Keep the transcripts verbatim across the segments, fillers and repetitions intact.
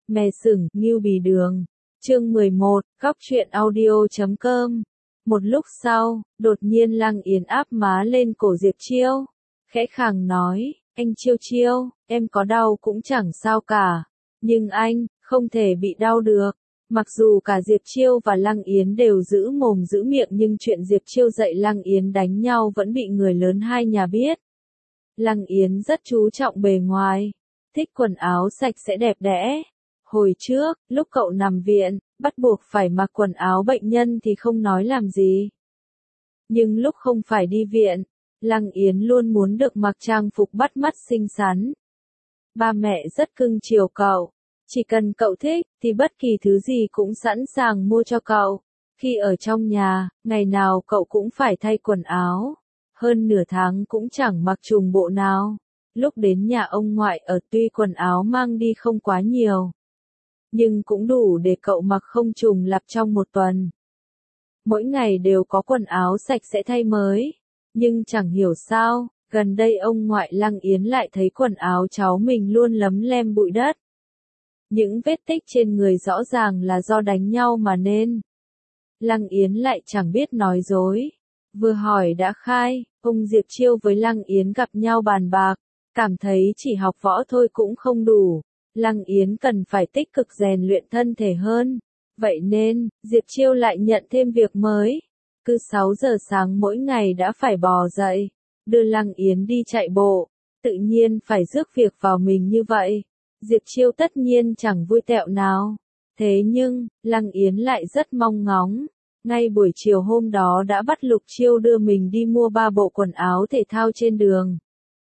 Mè sừng, Ngưu Bì Đường. Chương mười một, góc truyện audio chấm com. Một lúc sau, đột nhiên Lăng Yến áp má lên cổ Diệp Chiêu, khẽ khàng nói, anh Chiêu Chiêu, em có đau cũng chẳng sao cả, nhưng anh, không thể bị đau được. Mặc dù cả Diệp Chiêu và Lăng Yến đều giữ mồm giữ miệng nhưng chuyện Diệp Chiêu dạy Lăng Yến đánh nhau vẫn bị người lớn hai nhà biết. Lăng Yến rất chú trọng bề ngoài, thích quần áo sạch sẽ đẹp đẽ. Hồi trước, lúc cậu nằm viện, bắt buộc phải mặc quần áo bệnh nhân thì không nói làm gì. Nhưng lúc không phải đi viện, Lăng Yến luôn muốn được mặc trang phục bắt mắt xinh xắn. Ba mẹ rất cưng chiều cậu, chỉ cần cậu thích thì bất kỳ thứ gì cũng sẵn sàng mua cho cậu. Khi ở trong nhà, ngày nào cậu cũng phải thay quần áo, hơn nửa tháng cũng chẳng mặc trùng bộ nào. Lúc đến nhà ông ngoại ở tuy quần áo mang đi không quá nhiều, nhưng cũng đủ để cậu mặc không trùng lặp trong một tuần. Mỗi ngày đều có quần áo sạch sẽ thay mới, nhưng chẳng hiểu sao, gần đây ông ngoại Lăng Yến lại thấy quần áo cháu mình luôn lấm lem bụi đất. Những vết tích trên người rõ ràng là do đánh nhau mà nên. Lăng Yến lại chẳng biết nói dối, vừa hỏi đã khai, ông Diệp Chiêu với Lăng Yến gặp nhau bàn bạc, cảm thấy chỉ học võ thôi cũng không đủ. Lăng Yến cần phải tích cực rèn luyện thân thể hơn. Vậy nên, Diệp Chiêu lại nhận thêm việc mới. Cứ sáu giờ sáng mỗi ngày đã phải bò dậy, đưa Lăng Yến đi chạy bộ. Tự nhiên phải rước việc vào mình như vậy. Diệp Chiêu tất nhiên chẳng vui tẹo nào. Thế nhưng, Lăng Yến lại rất mong ngóng. Ngay buổi chiều hôm đó đã bắt Lục Chiêu đưa mình đi mua ba bộ quần áo thể thao trên đường.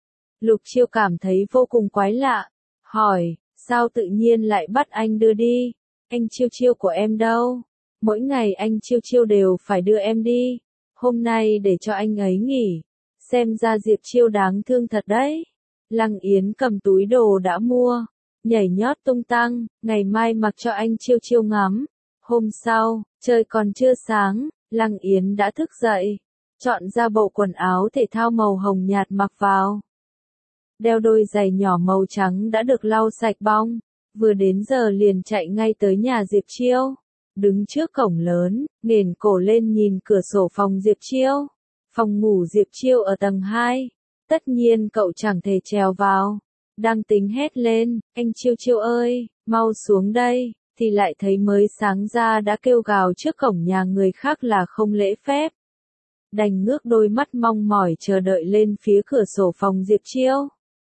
Lục Chiêu cảm thấy vô cùng quái lạ. Hỏi, sao tự nhiên lại bắt anh đưa đi? Anh Chiêu Chiêu của em đâu? Mỗi ngày anh Chiêu Chiêu đều phải đưa em đi. Hôm nay để cho anh ấy nghỉ. Xem ra Diệp Chiêu đáng thương thật đấy. Lăng Yến cầm túi đồ đã mua, nhảy nhót tung tăng, ngày mai mặc cho anh Chiêu Chiêu ngắm. Hôm sau, trời còn chưa sáng, Lăng Yến đã thức dậy, chọn ra bộ quần áo thể thao màu hồng nhạt mặc vào. Đeo đôi giày nhỏ màu trắng đã được lau sạch bong, vừa đến giờ liền chạy ngay tới nhà Diệp Chiêu. Đứng trước cổng lớn, nghển cổ lên nhìn cửa sổ phòng Diệp Chiêu. Phòng ngủ Diệp Chiêu ở tầng hai, tất nhiên cậu chẳng thể trèo vào. Đang tính hét lên, anh Chiêu Chiêu ơi, mau xuống đây, thì lại thấy mới sáng ra đã kêu gào trước cổng nhà người khác là không lễ phép. Đành ngước đôi mắt mong mỏi chờ đợi lên phía cửa sổ phòng Diệp Chiêu.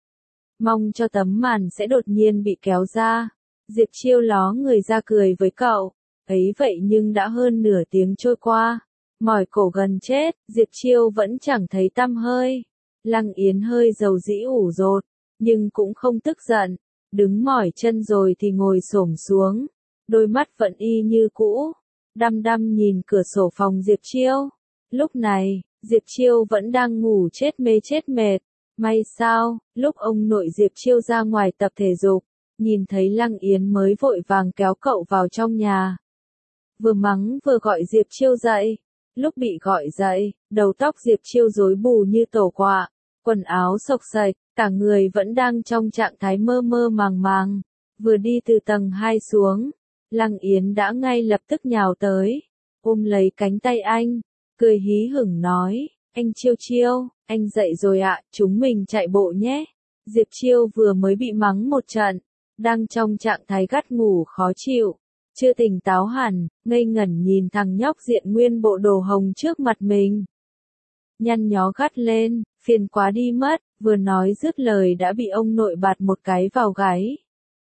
Mong cho tấm màn sẽ đột nhiên bị kéo ra. Diệp Chiêu ló người ra cười với cậu. Ấy vậy nhưng đã hơn nửa tiếng trôi qua. Mỏi cổ gần chết, Diệp Chiêu vẫn chẳng thấy tăm hơi. Lăng Yến hơi dầu dĩ ủ dột, nhưng cũng không tức giận. Đứng mỏi chân rồi thì ngồi xổm xuống. Đôi mắt vẫn y như cũ. Đăm đăm nhìn cửa sổ phòng Diệp Chiêu. Lúc này, Diệp Chiêu vẫn đang ngủ chết mê chết mệt. May sao, lúc ông nội Diệp Chiêu ra ngoài tập thể dục, nhìn thấy Lăng Yến mới vội vàng kéo cậu vào trong nhà. Vừa mắng vừa gọi Diệp Chiêu dậy. Lúc bị gọi dậy, đầu tóc Diệp Chiêu rối bù như tổ quạ, quần áo xộc xệch, cả người vẫn đang trong trạng thái mơ mơ màng màng. Vừa đi từ tầng hai xuống, Lăng Yến đã ngay lập tức nhào tới, ôm lấy cánh tay anh, cười hí hửng nói, anh Chiêu Chiêu, anh dậy rồi ạ, chúng mình chạy bộ nhé. Diệp Chiêu vừa mới bị mắng một trận, đang trong trạng thái gắt ngủ khó chịu, chưa tỉnh táo hẳn, ngây ngẩn nhìn thằng nhóc diện nguyên bộ đồ hồng trước mặt mình. Nhăn nhó gắt lên, phiền quá đi mất, vừa nói dứt lời đã bị ông nội bạt một cái vào gáy.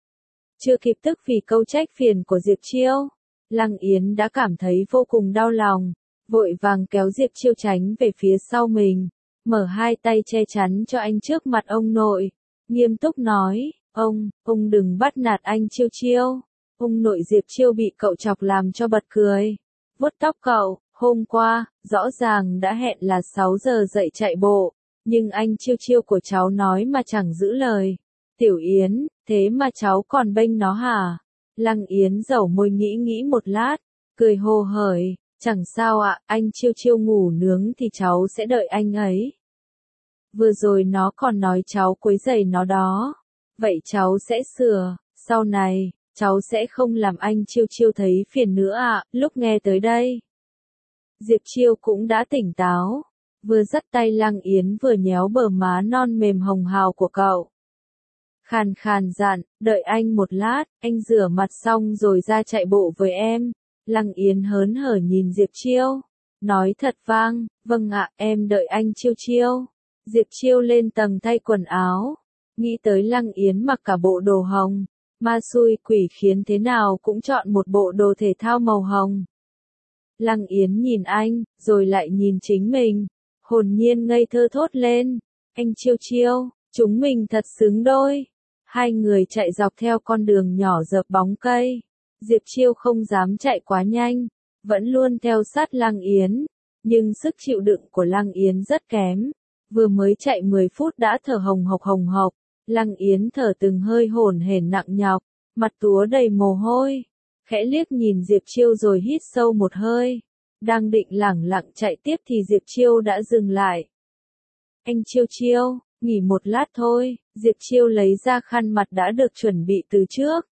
Chưa kịp tức vì câu trách phiền của Diệp Chiêu, Lăng Yến đã cảm thấy vô cùng đau lòng, vội vàng kéo Diệp Chiêu tránh về phía sau mình, mở hai tay che chắn cho anh trước mặt ông nội, nghiêm túc nói, ông, ông đừng bắt nạt anh Chiêu Chiêu. Ông nội Diệp Chiêu bị cậu chọc làm cho bật cười, vuốt tóc cậu, hôm qua, rõ ràng đã hẹn là sáu giờ dậy chạy bộ, nhưng anh Chiêu Chiêu của cháu nói mà chẳng giữ lời. Tiểu Yến, thế mà cháu còn bênh nó hả? Lăng Yến dẩu môi nghĩ nghĩ một lát, cười hồ hởi, chẳng sao ạ, anh Chiêu Chiêu ngủ nướng thì cháu sẽ đợi anh ấy. Vừa rồi nó còn nói cháu quấy rầy nó đó, vậy cháu sẽ sửa, sau này, cháu sẽ không làm anh Chiêu Chiêu thấy phiền nữa ạ. Lúc nghe tới đây, Diệp Chiêu cũng đã tỉnh táo, vừa dắt tay Lăng Yến vừa nhéo bờ má non mềm hồng hào của cậu. Khàn khàn dặn, đợi anh một lát, anh rửa mặt xong rồi ra chạy bộ với em. Lăng Yến hớn hở nhìn Diệp Chiêu, nói thật vang, vâng ạ, em đợi anh Chiêu Chiêu. Diệp Chiêu lên tầng thay quần áo, nghĩ tới Lăng Yến mặc cả bộ đồ hồng, ma xui quỷ khiến thế nào cũng chọn một bộ đồ thể thao màu hồng. Lăng Yến nhìn anh, rồi lại nhìn chính mình, hồn nhiên ngây thơ thốt lên, anh Chiêu Chiêu, chúng mình thật xứng đôi. Hai người chạy dọc theo con đường nhỏ dợp bóng cây. Diệp Chiêu không dám chạy quá nhanh, vẫn luôn theo sát Lăng Yến, nhưng sức chịu đựng của Lăng Yến rất kém. Vừa mới chạy mười phút đã thở hồng hộc hồng hộc, Lăng Yến thở từng hơi hổn hển nặng nhọc, mặt túa đầy mồ hôi, khẽ liếc nhìn Diệp Chiêu rồi hít sâu một hơi. Đang định lẳng lặng chạy tiếp thì Diệp Chiêu đã dừng lại. Anh Chiêu Chiêu, nghỉ một lát thôi. Diệp Chiêu lấy ra khăn mặt đã được chuẩn bị từ trước,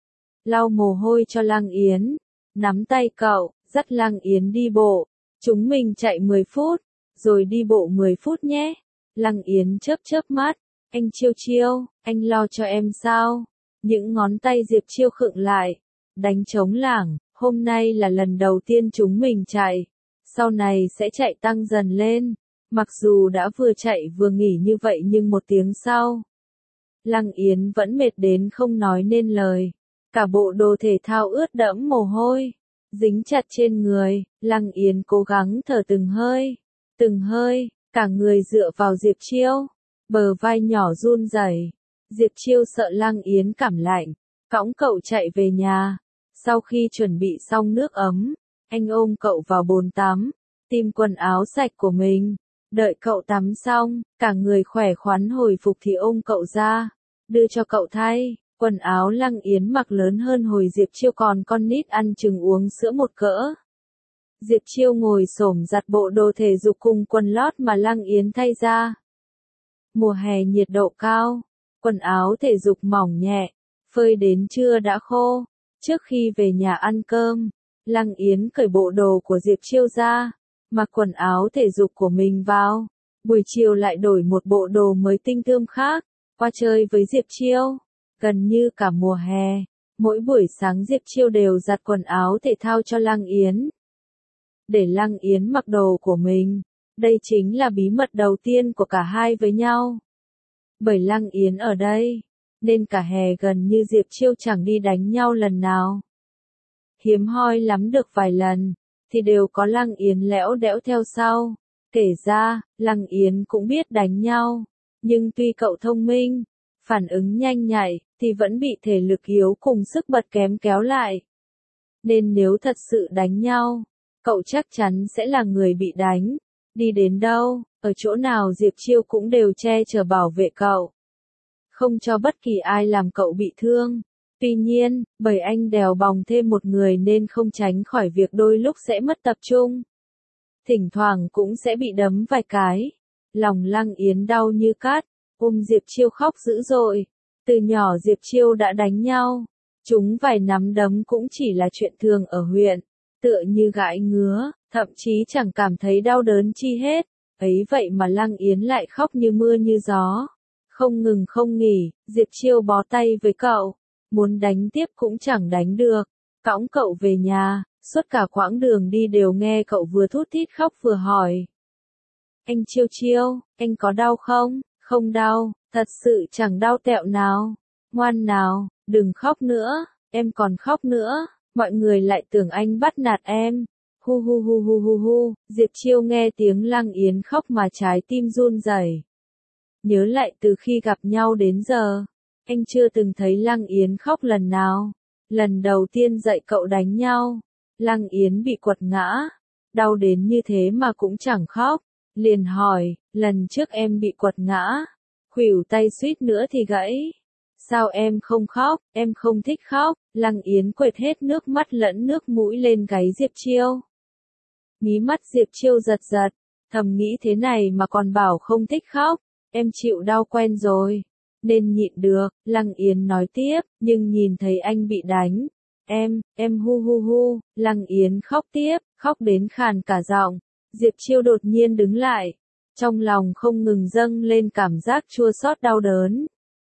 lau mồ hôi cho Lăng Yến, nắm tay cậu, dắt Lăng Yến đi bộ. Chúng mình chạy mười phút, rồi đi bộ mười phút nhé. Lăng Yến chớp chớp mắt, anh Chiêu Chiêu, anh lo cho em sao? Những ngón tay Diệp Chiêu khựng lại, đánh trống lảng, hôm nay là lần đầu tiên chúng mình chạy, sau này sẽ chạy tăng dần lên. Mặc dù đã vừa chạy vừa nghỉ như vậy nhưng một tiếng sau, Lăng Yến vẫn mệt đến không nói nên lời. Cả bộ đồ thể thao ướt đẫm mồ hôi, dính chặt trên người. Lăng Yến cố gắng thở từng hơi, từng hơi, cả người dựa vào Diệp Chiêu, bờ vai nhỏ run rẩy. Diệp Chiêu sợ Lăng Yến cảm lạnh, cõng cậu chạy về nhà. Sau khi chuẩn bị xong nước ấm, anh ôm cậu vào bồn tắm, tìm quần áo sạch của mình. Đợi cậu tắm xong, cả người khỏe khoắn hồi phục thì ôm cậu ra, đưa cho cậu thay. Quần áo Lăng Yến mặc lớn hơn hồi Diệp Chiêu còn con nít ăn chừng uống sữa một cỡ. Diệp Chiêu ngồi xổm giặt bộ đồ thể dục cùng quần lót mà Lăng Yến thay ra. Mùa hè nhiệt độ cao, quần áo thể dục mỏng nhẹ, phơi đến trưa đã khô. Trước khi về nhà ăn cơm, Lăng Yến cởi bộ đồ của Diệp Chiêu ra, mặc quần áo thể dục của mình vào. Buổi chiều lại đổi một bộ đồ mới tinh tươm khác, qua chơi với Diệp Chiêu. Gần như cả mùa hè, mỗi buổi sáng Diệp Chiêu đều giặt quần áo thể thao cho Lăng Yến, để Lăng Yến mặc đồ của mình. Đây chính là bí mật đầu tiên của cả hai với nhau. Bởi Lăng Yến ở đây, nên cả hè gần như Diệp Chiêu chẳng đi đánh nhau lần nào. Hiếm hoi lắm được vài lần, thì đều có Lăng Yến lẽo đẽo theo sau. Kể ra, Lăng Yến cũng biết đánh nhau, nhưng tuy cậu thông minh, phản ứng nhanh nhạy, thì vẫn bị thể lực yếu cùng sức bật kém kéo lại. Nên nếu thật sự đánh nhau, cậu chắc chắn sẽ là người bị đánh. Đi đến đâu, ở chỗ nào Diệp Chiêu cũng đều che chở bảo vệ cậu, không cho bất kỳ ai làm cậu bị thương. Tuy nhiên, bởi anh đèo bòng thêm một người nên không tránh khỏi việc đôi lúc sẽ mất tập trung. Thỉnh thoảng cũng sẽ bị đấm vài cái. Lòng Lăng Yến đau như cát, ôm Diệp Chiêu khóc dữ dội. Từ nhỏ Diệp Chiêu đã đánh nhau, chúng vài nắm đấm cũng chỉ là chuyện thường ở huyện, tựa như gãi ngứa, thậm chí chẳng cảm thấy đau đớn chi hết. Ấy vậy mà Lăng Yến lại khóc như mưa như gió, không ngừng không nghỉ. Diệp Chiêu bó tay với cậu, muốn đánh tiếp cũng chẳng đánh được. Cõng cậu về nhà, suốt cả quãng đường đi đều nghe cậu vừa thút thít khóc vừa hỏi: anh Chiêu Chiêu, anh có đau không? Không đau, thật sự chẳng đau tẹo nào. Ngoan nào, đừng khóc nữa, em còn khóc nữa, mọi người lại tưởng anh bắt nạt em. Hu hu hu hu hu hu. Diệp Chiêu nghe tiếng Lăng Yến khóc mà trái tim run rẩy. Nhớ lại từ khi gặp nhau đến giờ, anh chưa từng thấy Lăng Yến khóc lần nào. Lần đầu tiên dạy cậu đánh nhau, Lăng Yến bị quật ngã, đau đến như thế mà cũng chẳng khóc. Liền hỏi, lần trước em bị quật ngã, khuỷu tay suýt nữa thì gãy, sao em không khóc? Em không thích khóc. Lăng Yến quệt hết nước mắt lẫn nước mũi lên gáy Diệp Chiêu. Mí mắt Diệp Chiêu giật giật, thầm nghĩ thế này mà còn bảo không thích khóc, em chịu đau quen rồi. nên nhịn được, Lăng Yến nói tiếp, nhưng nhìn thấy anh bị đánh. Em, em hu hu hu, Lăng Yến khóc tiếp, khóc đến khàn cả giọng. Diệp Chiêu đột nhiên đứng lại, trong lòng không ngừng dâng lên cảm giác chua xót đau đớn.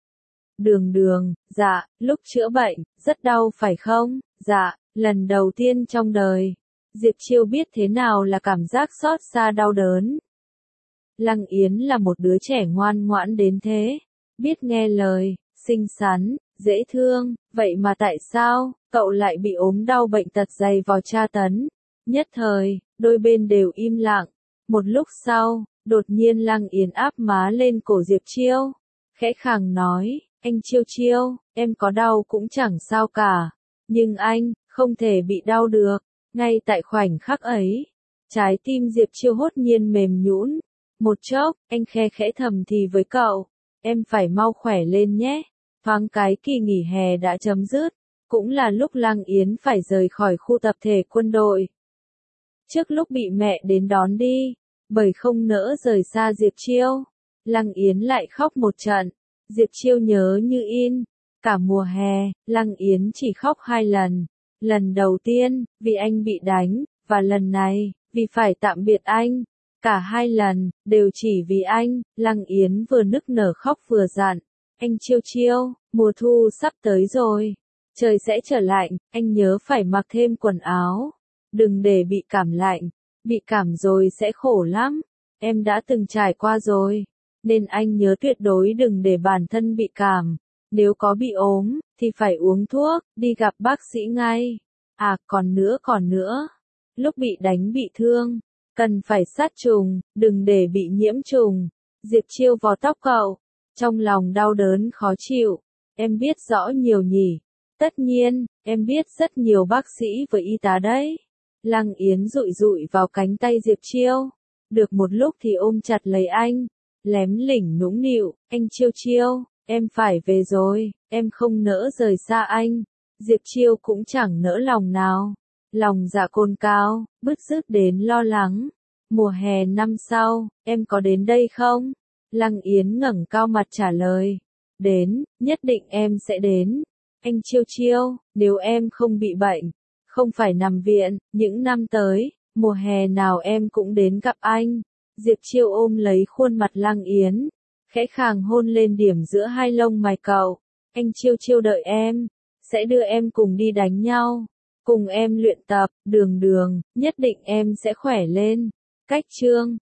Đường đường, dạ, lúc chữa bệnh, rất đau phải không? Dạ, lần đầu tiên trong đời. Diệp Chiêu biết thế nào là cảm giác xót xa đau đớn. Lăng Yến là một đứa trẻ ngoan ngoãn đến thế, biết nghe lời, xinh xắn, dễ thương, vậy mà tại sao, cậu lại bị ốm đau bệnh tật dày vò tra tấn? Nhất thời, đôi bên đều im lặng. Một lúc sau, đột nhiên Lăng Yến áp má lên cổ Diệp Chiêu, khẽ khàng nói, anh Chiêu Chiêu, em có đau cũng chẳng sao cả, nhưng anh, không thể bị đau được. Ngay tại khoảnh khắc ấy, trái tim Diệp Chiêu hốt nhiên mềm nhũn. Một chốc, anh khe khẽ thầm thì với cậu, em phải mau khỏe lên nhé. Thoáng cái kỳ nghỉ hè đã chấm dứt, cũng là lúc Lăng Yến phải rời khỏi khu tập thể quân đội. Trước lúc bị mẹ đến đón đi, bởi không nỡ rời xa Diệp Chiêu, Lăng Yến lại khóc một trận. Diệp Chiêu nhớ như in, cả mùa hè, Lăng Yến chỉ khóc hai lần. Lần đầu tiên, vì anh bị đánh, và lần này, vì phải tạm biệt anh. Cả hai lần, đều chỉ vì anh. Lăng Yến vừa nức nở khóc vừa dặn. Anh Chiêu Chiêu, mùa thu sắp tới rồi. Trời sẽ trở lạnh, anh nhớ phải mặc thêm quần áo. Đừng để bị cảm lạnh. Bị cảm rồi sẽ khổ lắm. Em đã từng trải qua rồi. Nên anh nhớ tuyệt đối đừng để bản thân bị cảm. Nếu có bị ốm, thì phải uống thuốc, đi gặp bác sĩ ngay. À, còn nữa còn nữa. Lúc bị đánh bị thương, cần phải sát trùng, đừng để bị nhiễm trùng. Diệp Chiêu vò tóc cậu, trong lòng đau đớn khó chịu. Em biết rõ nhiều nhỉ. Tất nhiên, em biết rất nhiều bác sĩ và y tá đấy. Lăng Yến dụi dụi vào cánh tay Diệp Chiêu. Được một lúc thì ôm chặt lấy anh. Lém lỉnh nũng nịu, anh Chiêu Chiêu, em phải về rồi, em không nỡ rời xa anh. Diệp Chiêu cũng chẳng nỡ lòng nào. Lòng dạ cồn cao, bứt rứt đến lo lắng. Mùa hè năm sau, em có đến đây không? Lăng Yến ngẩng cao mặt trả lời. Đến, nhất định em sẽ đến. Anh Chiêu Chiêu, nếu em không bị bệnh, không phải nằm viện, những năm tới, mùa hè nào em cũng đến gặp anh. Diệp Chiêu ôm lấy khuôn mặt Lăng Yến, khẽ khàng hôn lên điểm giữa hai lông mày cậu. Anh Chiêu Chiêu đợi em, sẽ đưa em cùng đi đánh nhau, cùng em luyện tập, đường đường, nhất định em sẽ khỏe lên. Cách chương